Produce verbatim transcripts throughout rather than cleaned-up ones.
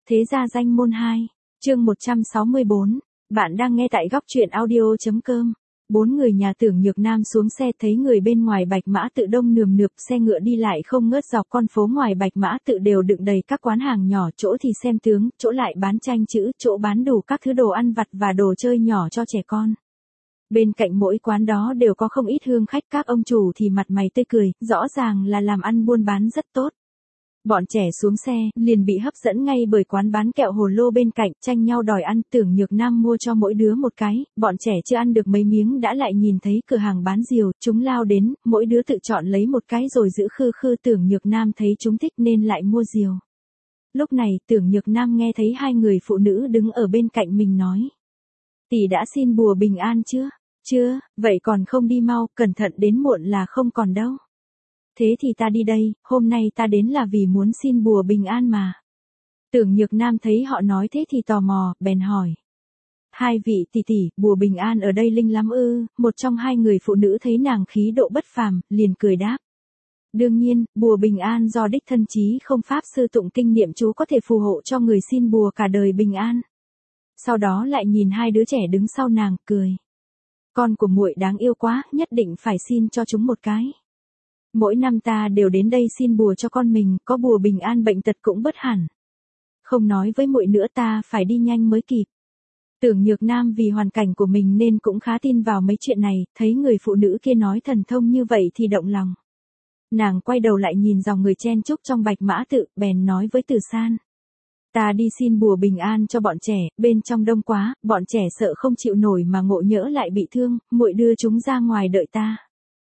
Thế gia danh môn hai, chương một trăm sáu mươi bốn, bạn đang nghe tại góc truyện audio.com. Bốn người nhà Tưởng Nhược Nam xuống xe thấy người bên ngoài Bạch Mã Tự đông nườm nượp, xe ngựa đi lại không ngớt, dọc con phố ngoài Bạch Mã Tự đều đựng đầy các quán hàng nhỏ, chỗ thì xem tướng, chỗ lại bán tranh chữ, chỗ bán đủ các thứ đồ ăn vặt và đồ chơi nhỏ cho trẻ con. Bên cạnh mỗi quán đó đều có không ít hương khách, các ông chủ thì mặt mày tươi cười, rõ ràng là làm ăn buôn bán rất tốt. Bọn trẻ xuống xe, liền bị hấp dẫn ngay bởi quán bán kẹo hồ lô bên cạnh, tranh nhau đòi ăn. Tưởng Nhược Nam mua cho mỗi đứa một cái, bọn trẻ chưa ăn được mấy miếng đã lại nhìn thấy cửa hàng bán diều, chúng lao đến, mỗi đứa tự chọn lấy một cái rồi giữ khư khư. Tưởng Nhược Nam thấy chúng thích nên lại mua diều. Lúc này, Tưởng Nhược Nam nghe thấy hai người phụ nữ đứng ở bên cạnh mình nói: "Tỷ đã xin bùa bình an chưa?" "Chưa." "Vậy còn không đi mau, cẩn thận đến muộn là không còn đâu." "Thế thì ta đi đây, hôm nay ta đến là vì muốn xin bùa bình an mà." Tưởng Nhược Nam thấy họ nói thế thì tò mò, bèn hỏi: "Hai vị tỷ tỷ, bùa bình an ở đây linh lắm ư?" Một trong hai người phụ nữ thấy nàng khí độ bất phàm, liền cười đáp: "Đương nhiên, bùa bình an do đích thân chí không pháp sư tụng kinh niệm chú có thể phù hộ cho người xin bùa cả đời bình an." Sau đó lại nhìn hai đứa trẻ đứng sau nàng, cười: "Con của muội đáng yêu quá, nhất định phải xin cho chúng một cái. Mỗi năm ta đều đến đây xin bùa cho con mình, có bùa bình an bệnh tật cũng bớt hẳn. Không nói với muội nữa, ta phải đi nhanh mới kịp." Tưởng Nhược Nam vì hoàn cảnh của mình nên cũng khá tin vào mấy chuyện này, thấy người phụ nữ kia nói thần thông như vậy thì động lòng. Nàng quay đầu lại nhìn dòng người chen chúc trong Bạch Mã Tự, bèn nói với Từ San: "Ta đi xin bùa bình an cho bọn trẻ, bên trong đông quá, bọn trẻ sợ không chịu nổi mà ngộ nhỡ lại bị thương, muội đưa chúng ra ngoài đợi ta."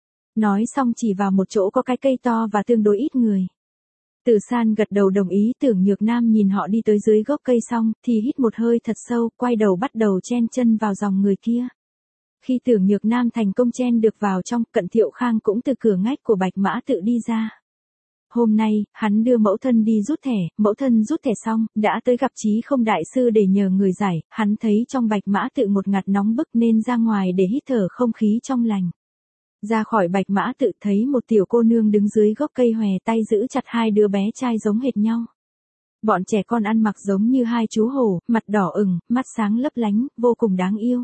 Nói xong chỉ vào một chỗ có cái cây to và tương đối ít người. Từ San gật đầu đồng ý. Tưởng Nhược Nam nhìn họ đi tới dưới gốc cây xong, thì hít một hơi thật sâu, quay đầu bắt đầu chen chân vào dòng người kia. Khi Tưởng Nhược Nam thành công chen được vào trong, Cận Thiệu Khang cũng từ cửa ngách của Bạch Mã Tự đi ra. Hôm nay, hắn đưa mẫu thân đi rút thẻ, mẫu thân rút thẻ xong, đã tới gặp Chí Không đại sư để nhờ người giải. Hắn thấy trong Bạch Mã Tự một ngạt nóng bức nên ra ngoài để hít thở không khí trong lành. Ra khỏi Bạch Mã Tự thấy một tiểu cô nương đứng dưới gốc cây hòe, tay giữ chặt hai đứa bé trai giống hệt nhau. Bọn trẻ con ăn mặc giống như hai chú hổ, mặt đỏ ửng, mắt sáng lấp lánh, vô cùng đáng yêu.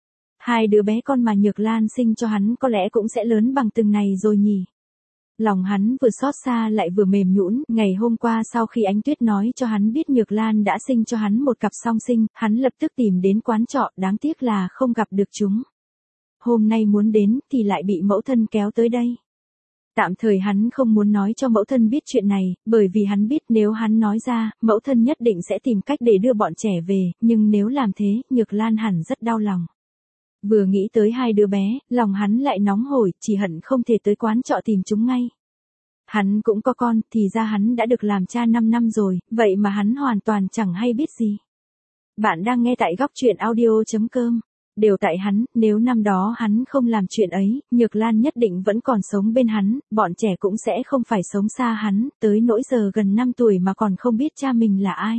Hai đứa bé con mà Nhược Lan sinh cho hắn có lẽ cũng sẽ lớn bằng từng này rồi nhỉ. Lòng hắn vừa xót xa lại vừa mềm nhũn. Ngày hôm qua sau khi Ánh Tuyết nói cho hắn biết Nhược Lan đã sinh cho hắn một cặp song sinh, hắn lập tức tìm đến quán trọ, đáng tiếc là không gặp được chúng. Hôm nay muốn đến thì lại bị mẫu thân kéo tới đây. Tạm thời hắn không muốn nói cho mẫu thân biết chuyện này, bởi vì hắn biết nếu hắn nói ra, mẫu thân nhất định sẽ tìm cách để đưa bọn trẻ về, nhưng nếu làm thế, Nhược Lan hẳn rất đau lòng. Vừa nghĩ tới hai đứa bé, lòng hắn lại nóng hổi, chỉ hận không thể tới quán trọ tìm chúng ngay. Hắn cũng có con, thì ra hắn đã được làm cha năm năm rồi, vậy mà hắn hoàn toàn chẳng hay biết gì. Bạn đang nghe tại góc truyện audio.com. Đều tại hắn, nếu năm đó hắn không làm chuyện ấy, Nhược Lan nhất định vẫn còn sống bên hắn, bọn trẻ cũng sẽ không phải sống xa hắn, tới nỗi giờ gần năm tuổi mà còn không biết cha mình là ai.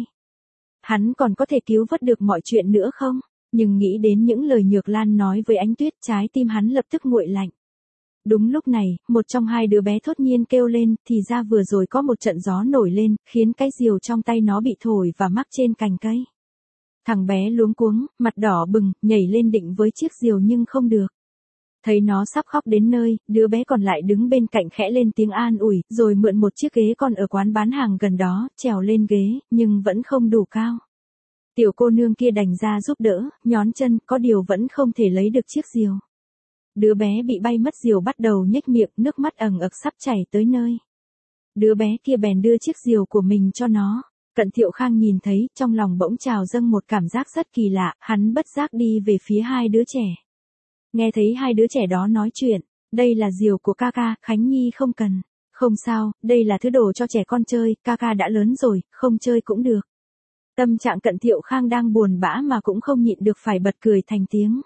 Hắn còn có thể cứu vớt được mọi chuyện nữa không? Nhưng nghĩ đến những lời Nhược Lan nói với Ánh Tuyết, trái tim hắn lập tức nguội lạnh. Đúng lúc này, một trong hai đứa bé thốt nhiên kêu lên, thì ra vừa rồi có một trận gió nổi lên, khiến cái diều trong tay nó bị thổi và mắc trên cành cây. Thằng bé luống cuống, mặt đỏ bừng, nhảy lên định với chiếc diều nhưng không được. Thấy nó sắp khóc đến nơi, đứa bé còn lại đứng bên cạnh khẽ lên tiếng an ủi, rồi mượn một chiếc ghế con ở quán bán hàng gần đó, trèo lên ghế, nhưng vẫn không đủ cao. Tiểu cô nương kia đành ra giúp đỡ, nhón chân, có điều vẫn không thể lấy được chiếc diều. Đứa bé bị bay mất diều bắt đầu nhếch miệng, nước mắt ẩn ực sắp chảy tới nơi. Đứa bé kia bèn đưa chiếc diều của mình cho nó. Cận Thiệu Khang nhìn thấy, trong lòng bỗng trào dâng một cảm giác rất kỳ lạ, hắn bất giác đi về phía hai đứa trẻ. Nghe thấy hai đứa trẻ đó nói chuyện: "Đây là diều của ca ca, Khánh Nhi không cần." "Không sao, đây là thứ đồ cho trẻ con chơi, ca ca đã lớn rồi, không chơi cũng được." Tâm trạng Cận Thiệu Khang đang buồn bã mà cũng không nhịn được phải bật cười thành tiếng.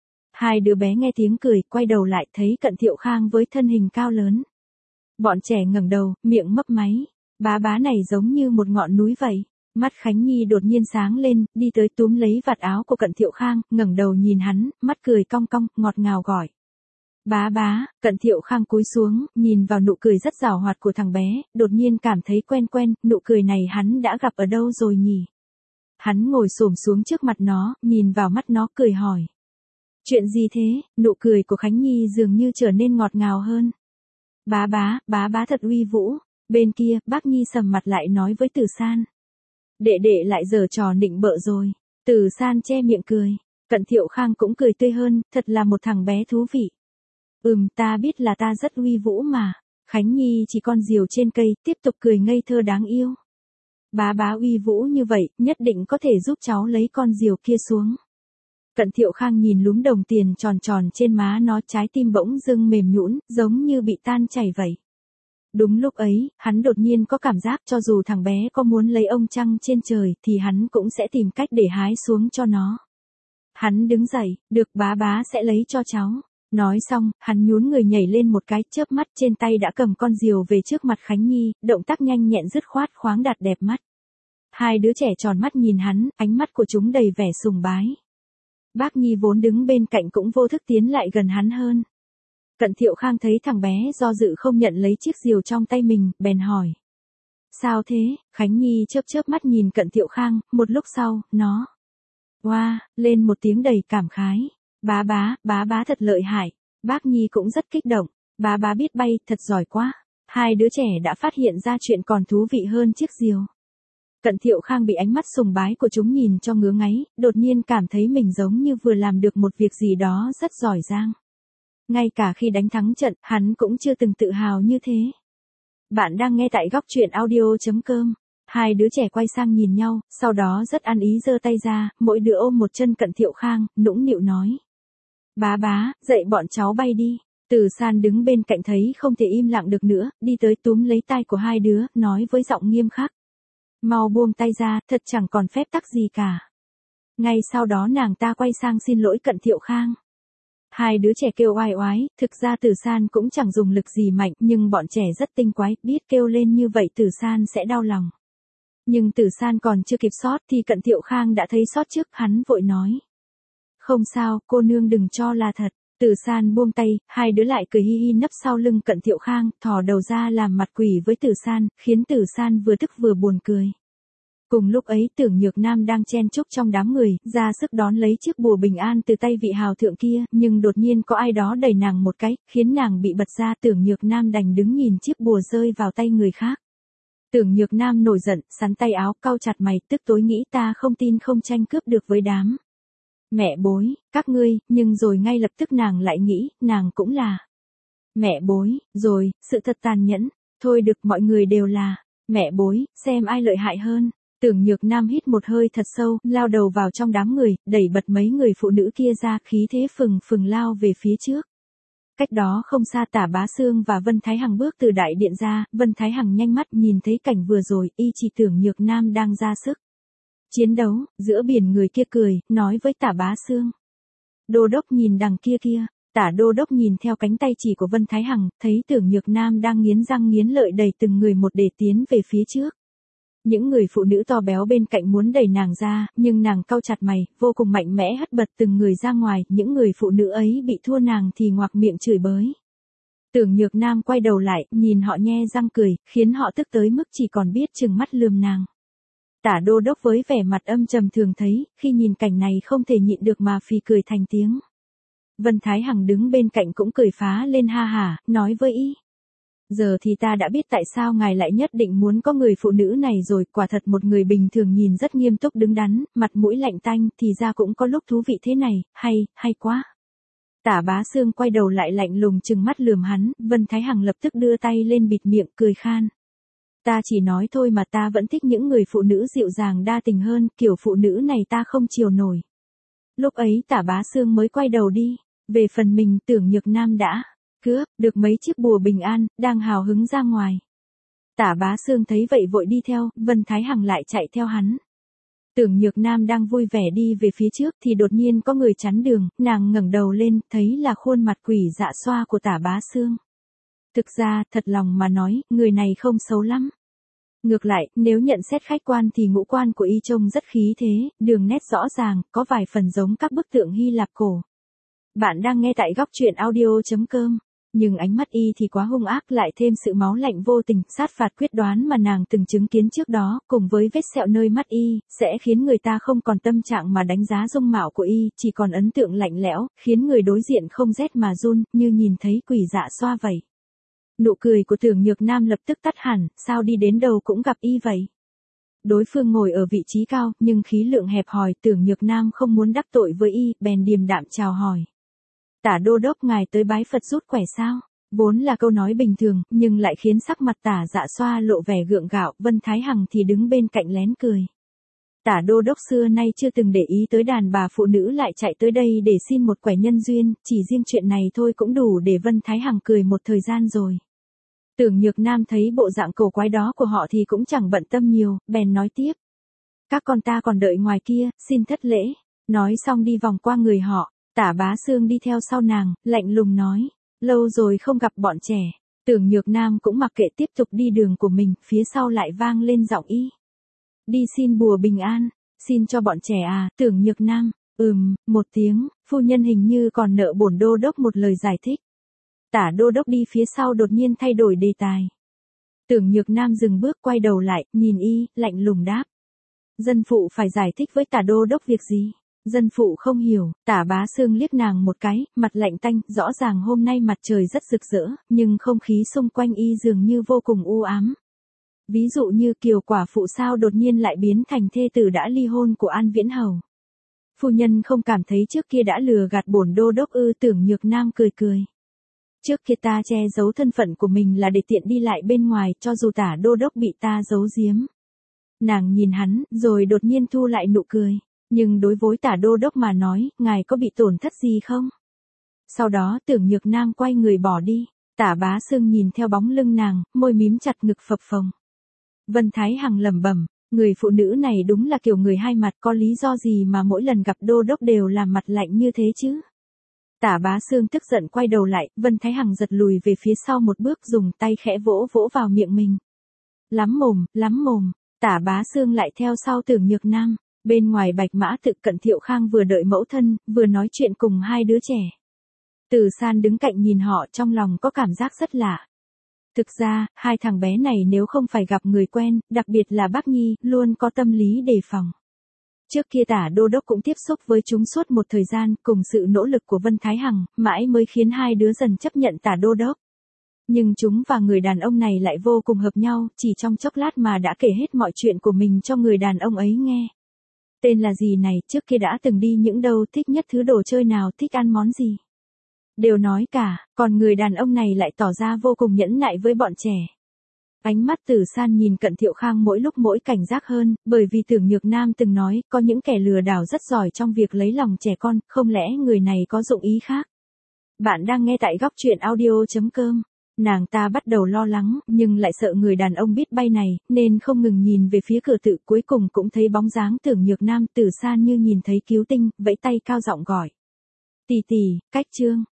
Hai đứa bé nghe tiếng cười, quay đầu lại thấy Cận Thiệu Khang với thân hình cao lớn. Bọn trẻ ngẩng đầu, miệng mấp máy. Bá bá này giống như một ngọn núi vậy. Mắt Khánh Nhi đột nhiên sáng lên, đi tới túm lấy vạt áo của Cận Thiệu Khang, ngẩng đầu nhìn hắn, mắt cười cong cong, ngọt ngào gọi: "Bá bá." Cận Thiệu Khang cúi xuống, nhìn vào nụ cười rất giảo hoạt của thằng bé, đột nhiên cảm thấy quen quen, nụ cười này hắn đã gặp ở đâu rồi nhỉ? Hắn ngồi xổm xuống trước mặt nó, nhìn vào mắt nó cười hỏi. Chuyện gì thế? Nụ cười của Khánh Nhi dường như trở nên ngọt ngào hơn. Bá bá, bá bá thật uy vũ. Bên kia, bác Nhi sầm mặt lại nói với Tử San. Đệ đệ lại giở trò nịnh bợ rồi. Tử San che miệng cười. Cận Thiệu Khang cũng cười tươi hơn, thật là một thằng bé thú vị. Ừm, ta biết là ta rất uy vũ mà. Khánh Nhi chỉ con diều trên cây, tiếp tục cười ngây thơ đáng yêu. Bá bá uy vũ như vậy, nhất định có thể giúp cháu lấy con diều kia xuống. Cận Thiệu Khang nhìn lúm đồng tiền tròn tròn trên má nó, trái tim bỗng dưng mềm nhũn, giống như bị tan chảy vậy. Đúng lúc ấy, hắn đột nhiên có cảm giác cho dù thằng bé có muốn lấy ông trăng trên trời thì hắn cũng sẽ tìm cách để hái xuống cho nó. Hắn đứng dậy, được bá bá sẽ lấy cho cháu. Nói xong, hắn nhún người nhảy lên một cái, chớp mắt trên tay đã cầm con diều về trước mặt Khánh Nhi, động tác nhanh nhẹn dứt khoát khoáng đạt đẹp mắt. Hai đứa trẻ tròn mắt nhìn hắn, ánh mắt của chúng đầy vẻ sùng bái. Bác Nhi vốn đứng bên cạnh cũng vô thức tiến lại gần hắn hơn. Cận Thiệu Khang thấy thằng bé do dự không nhận lấy chiếc diều trong tay mình, bèn hỏi. Sao thế? Khánh Nhi chớp chớp mắt nhìn Cận Thiệu Khang, một lúc sau, nó. Wow, lên một tiếng đầy cảm khái. Bá bá, bá bá thật lợi hại. Bác Nhi cũng rất kích động. Bá bá biết bay, thật giỏi quá. Hai đứa trẻ đã phát hiện ra chuyện còn thú vị hơn chiếc diều. Cận Thiệu Khang bị ánh mắt sùng bái của chúng nhìn cho ngứa ngáy, đột nhiên cảm thấy mình giống như vừa làm được một việc gì đó rất giỏi giang. Ngay cả khi đánh thắng trận, hắn cũng chưa từng tự hào như thế. Bạn đang nghe tại góc truyện audio chấm com. Hai đứa trẻ quay sang nhìn nhau, sau đó rất ăn ý giơ tay ra, mỗi đứa ôm một chân Cận Thiệu Khang, nũng nịu nói. Bá bá, dạy bọn cháu bay đi. Tử San đứng bên cạnh thấy không thể im lặng được nữa, đi tới túm lấy tay của hai đứa, nói với giọng nghiêm khắc. Mau buông tay ra, thật chẳng còn phép tắc gì cả. Ngay sau đó nàng ta quay sang xin lỗi Cận Thiệu Khang. Hai đứa trẻ kêu oai oái, thực ra Tử San cũng chẳng dùng lực gì mạnh, nhưng bọn trẻ rất tinh quái, biết kêu lên như vậy Tử San sẽ đau lòng. Nhưng Tử San còn chưa kịp sót thì Cận Thiệu Khang đã thấy sót trước, hắn vội nói. Không sao, cô nương đừng cho là thật. Tử San buông tay, hai đứa lại cười hi hi nấp sau lưng Cận Thiệu Khang, thò đầu ra làm mặt quỷ với Tử San, khiến Tử San vừa tức vừa buồn cười. Cùng lúc ấy Tưởng Nhược Nam đang chen chúc trong đám người, ra sức đón lấy chiếc bùa bình an từ tay vị hào thượng kia, nhưng đột nhiên có ai đó đẩy nàng một cái, khiến nàng bị bật ra. Tưởng Nhược Nam đành đứng nhìn chiếc bùa rơi vào tay người khác. Tưởng Nhược Nam nổi giận, sắn tay áo, cau chặt mày, tức tối nghĩ ta không tin không tranh cướp được với đám. Mẹ bối, các ngươi, nhưng rồi ngay lập tức nàng lại nghĩ, nàng cũng là. Mẹ bối, rồi, sự thật tàn nhẫn, thôi được mọi người đều là. Mẹ bối, xem ai lợi hại hơn. Tưởng Nhược Nam hít một hơi thật sâu, lao đầu vào trong đám người, đẩy bật mấy người phụ nữ kia ra, khí thế phừng phừng lao về phía trước. Cách đó không xa Tả Bá Xương và Vân Thái Hằng bước từ đại điện ra, Vân Thái Hằng nhanh mắt nhìn thấy cảnh vừa rồi, y chỉ Tưởng Nhược Nam đang ra sức chiến đấu, giữa biển người kia cười, nói với Tả Bá Xương. Đô đốc nhìn đằng kia kia, Tả đô đốc nhìn theo cánh tay chỉ của Vân Thái Hằng, thấy Tưởng Nhược Nam đang nghiến răng nghiến lợi đẩy từng người một để tiến về phía trước. Những người phụ nữ to béo bên cạnh muốn đẩy nàng ra, nhưng nàng cau chặt mày, vô cùng mạnh mẽ hất bật từng người ra ngoài, những người phụ nữ ấy bị thua nàng thì ngoạc miệng chửi bới. Tưởng Nhược Nam quay đầu lại, nhìn họ nhe răng cười, khiến họ tức tới mức chỉ còn biết trừng mắt lườm nàng. Tả đô đốc với vẻ mặt âm trầm thường thấy, khi nhìn cảnh này không thể nhịn được mà phì cười thành tiếng. Vân Thái Hằng đứng bên cạnh cũng cười phá lên ha hả, nói với y. Giờ thì ta đã biết tại sao ngài lại nhất định muốn có người phụ nữ này rồi, quả thật một người bình thường nhìn rất nghiêm túc đứng đắn, mặt mũi lạnh tanh, thì ra cũng có lúc thú vị thế này, hay, hay quá. Tả Bá Xương quay đầu lại lạnh lùng trừng mắt lườm hắn, Vân Thái Hằng lập tức đưa tay lên bịt miệng cười khan. Ta chỉ nói thôi mà, ta vẫn thích những người phụ nữ dịu dàng đa tình hơn, kiểu phụ nữ này ta không chiều nổi. Lúc ấy Tả Bá Xương mới quay đầu đi, về phần mình Tưởng Nhược Nam đã cướp được mấy chiếc bùa bình an, đang hào hứng ra ngoài. Tả Bá Xương thấy vậy vội đi theo, Vân Thái Hằng lại chạy theo hắn. Tưởng Nhược Nam đang vui vẻ đi về phía trước thì đột nhiên có người chắn đường, nàng ngẩng đầu lên, thấy là khuôn mặt quỷ dạ xoa của Tả Bá Xương. Thực ra, thật lòng mà nói, người này không xấu lắm. Ngược lại, nếu nhận xét khách quan thì ngũ quan của y trông rất khí thế, đường nét rõ ràng, có vài phần giống các bức tượng Hy Lạp cổ. Bạn đang nghe tại góc truyện audio chấm com. Nhưng ánh mắt y thì quá hung ác, lại thêm sự máu lạnh vô tình, sát phạt quyết đoán mà nàng từng chứng kiến trước đó, cùng với vết sẹo nơi mắt y, sẽ khiến người ta không còn tâm trạng mà đánh giá dung mạo của y, chỉ còn ấn tượng lạnh lẽo, khiến người đối diện không rét mà run, như nhìn thấy quỷ dạ xoa vậy. Nụ cười của Tưởng Nhược Nam lập tức tắt hẳn, sao đi đến đâu cũng gặp y vậy? Đối phương ngồi ở vị trí cao, nhưng khí lượng hẹp hòi, Tưởng Nhược Nam không muốn đắc tội với y, bèn điềm đạm chào hỏi. Tả đô đốc, ngài tới bái Phật rút quẻ sao? Vốn là câu nói bình thường, nhưng lại khiến sắc mặt Tả Dạ Xoa lộ vẻ gượng gạo, Vân Thái Hằng thì đứng bên cạnh lén cười. Tả đô đốc xưa nay chưa từng để ý tới đàn bà phụ nữ lại chạy tới đây để xin một quẻ nhân duyên, chỉ riêng chuyện này thôi cũng đủ để Vân Thái Hằng cười một thời gian rồi. Tưởng Nhược Nam thấy bộ dạng cổ quái đó của họ thì cũng chẳng bận tâm nhiều, bèn nói tiếp. Các con ta còn đợi ngoài kia, xin thất lễ. Nói xong đi vòng qua người họ, Tả Bá Xương đi theo sau nàng, lạnh lùng nói. Lâu rồi không gặp bọn trẻ. Tưởng Nhược Nam cũng mặc kệ tiếp tục đi đường của mình, phía sau lại vang lên giọng y. Đi xin bùa bình an, xin cho bọn trẻ à, Tưởng Nhược Nam. Ừm, một tiếng, phu nhân hình như còn nợ bổn đô đốc một lời giải thích. Tả đô đốc đi phía sau đột nhiên thay đổi đề tài. Tưởng Nhược Nam dừng bước quay đầu lại, nhìn y, lạnh lùng đáp. Dân phụ phải giải thích với tả đô đốc việc gì? Dân phụ không hiểu, Tả Bá Xương liếc nàng một cái, mặt lạnh tanh, rõ ràng hôm nay mặt trời rất rực rỡ, nhưng không khí xung quanh y dường như vô cùng u ám. Ví dụ như Kiều quả phụ sao đột nhiên lại biến thành thê tử đã ly hôn của An Viễn Hầu. Phu nhân không cảm thấy trước kia đã lừa gạt bổn đô đốc ư? Tưởng Nhược Nam cười cười. Trước kia ta che giấu thân phận của mình là để tiện đi lại bên ngoài, cho dù tả đô đốc bị ta giấu giếm. Nàng nhìn hắn, rồi đột nhiên thu lại nụ cười. Nhưng đối với tả đô đốc mà nói, ngài có bị tổn thất gì không? Sau đó Tưởng Nhược Nam quay người bỏ đi. Tả Bá Xương nhìn theo bóng lưng nàng, môi mím chặt ngực phập phồng. Vân Thái Hằng lẩm bẩm, người phụ nữ này đúng là kiểu người hai mặt, có lý do gì mà mỗi lần gặp đô đốc đều làm mặt lạnh như thế chứ? Tả Bá Xương tức giận quay đầu lại, Vân Thái Hằng giật lùi về phía sau một bước, dùng tay khẽ vỗ vỗ vào miệng mình. Lắm mồm, lắm mồm. Tả Bá Xương lại theo sau Tưởng Nhược Nam. Bên ngoài Bạch Mã Tự, Cận Thiệu Khang vừa đợi mẫu thân, vừa nói chuyện cùng hai đứa trẻ. Từ San đứng cạnh nhìn họ, trong lòng có cảm giác rất lạ. Thực ra, hai thằng bé này nếu không phải gặp người quen, đặc biệt là bác Nhi, luôn có tâm lý đề phòng. Trước kia tả đô đốc cũng tiếp xúc với chúng suốt một thời gian, cùng sự nỗ lực của Vân Thái Hằng, mãi mới khiến hai đứa dần chấp nhận tả đô đốc. Nhưng chúng và người đàn ông này lại vô cùng hợp nhau, chỉ trong chốc lát mà đã kể hết mọi chuyện của mình cho người đàn ông ấy nghe. Tên là gì này, trước kia đã từng đi những đâu, thích nhất thứ đồ chơi nào, thích ăn món gì. Đều nói cả, còn người đàn ông này lại tỏ ra vô cùng nhẫn nại với bọn trẻ. Ánh mắt Từ San nhìn Cận Thiệu Khang mỗi lúc mỗi cảnh giác hơn, bởi vì Tưởng Nhược Nam từng nói, có những kẻ lừa đảo rất giỏi trong việc lấy lòng trẻ con, không lẽ người này có dụng ý khác. Bạn đang nghe tại góc truyện audio chấm com. Nàng ta bắt đầu lo lắng, nhưng lại sợ người đàn ông biết bay này, nên không ngừng nhìn về phía cửa tự, cuối cùng cũng thấy bóng dáng Tưởng Nhược Nam. Từ San như nhìn thấy cứu tinh, vẫy tay cao giọng gọi. Tỷ tỷ, cách chương.